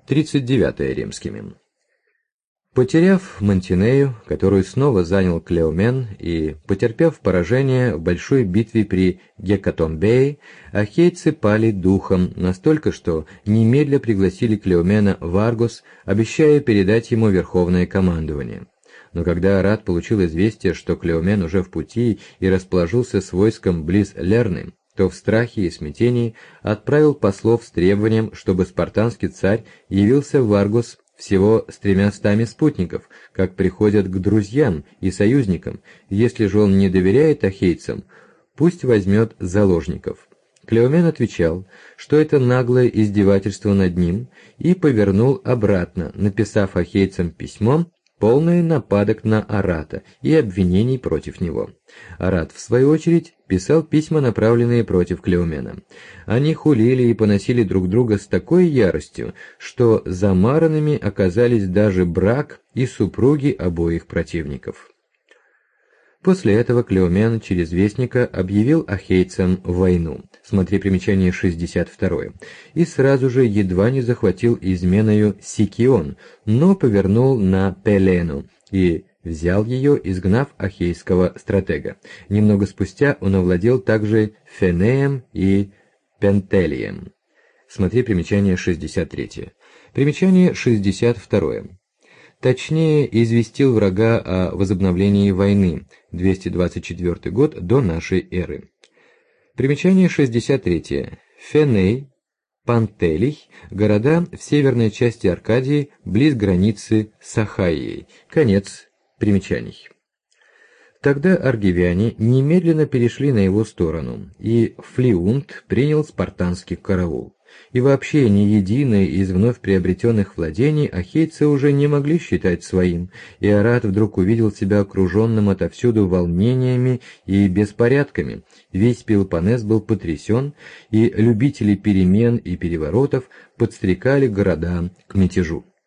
39 римскими. Потеряв Мантинею, которую снова занял Клеомен, и потерпев поражение в большой битве при Гекатомбее, ахейцы пали духом настолько, что немедля пригласили Клеомена в Аргос, обещая передать ему верховное командование. Но когда Арат получил известие, что Клеомен уже в пути и расположился с войском близ Лерны, то в страхе и смятении отправил послов с требованием, чтобы спартанский царь явился в Аргос всего с 300 спутников, как приходят к друзьям и союзникам. Если же он не доверяет ахейцам, пусть возьмет заложников. Клеомен отвечал, что это наглое издевательство над ним, и повернул обратно, написав ахейцам письмо, полное нападок на Арата и обвинений против него. Арат, в свою очередь, писал письма, направленные против Клеомена. Они хулили и поносили друг друга с такой яростью, что замаранными оказались даже брак и супруги обоих противников. После этого Клеомен через вестника объявил ахейцам войну, смотри примечание 62, и сразу же едва не захватил изменою Сикион, но повернул на Пелену и взял ее, изгнав ахейского стратега. Немного спустя он овладел также Фенеем и Пентелием. Смотри примечание 63. Примечание 62. Точнее, известил врага о возобновлении войны, 224 год до нашей эры. Примечание 63. Феней, Пантелий – города в северной части Аркадии, близ границы с Ахайей. Конец примечаний. Тогда аргивяне немедленно перешли на его сторону, и Флиунт принял спартанский караул. И вообще ни единое из вновь приобретенных владений ахейцы уже не могли считать своим, и Арат вдруг увидел себя окруженным отовсюду волнениями и беспорядками. Весь Пелопоннес был потрясен, и любители перемен и переворотов подстрекали города к мятежу.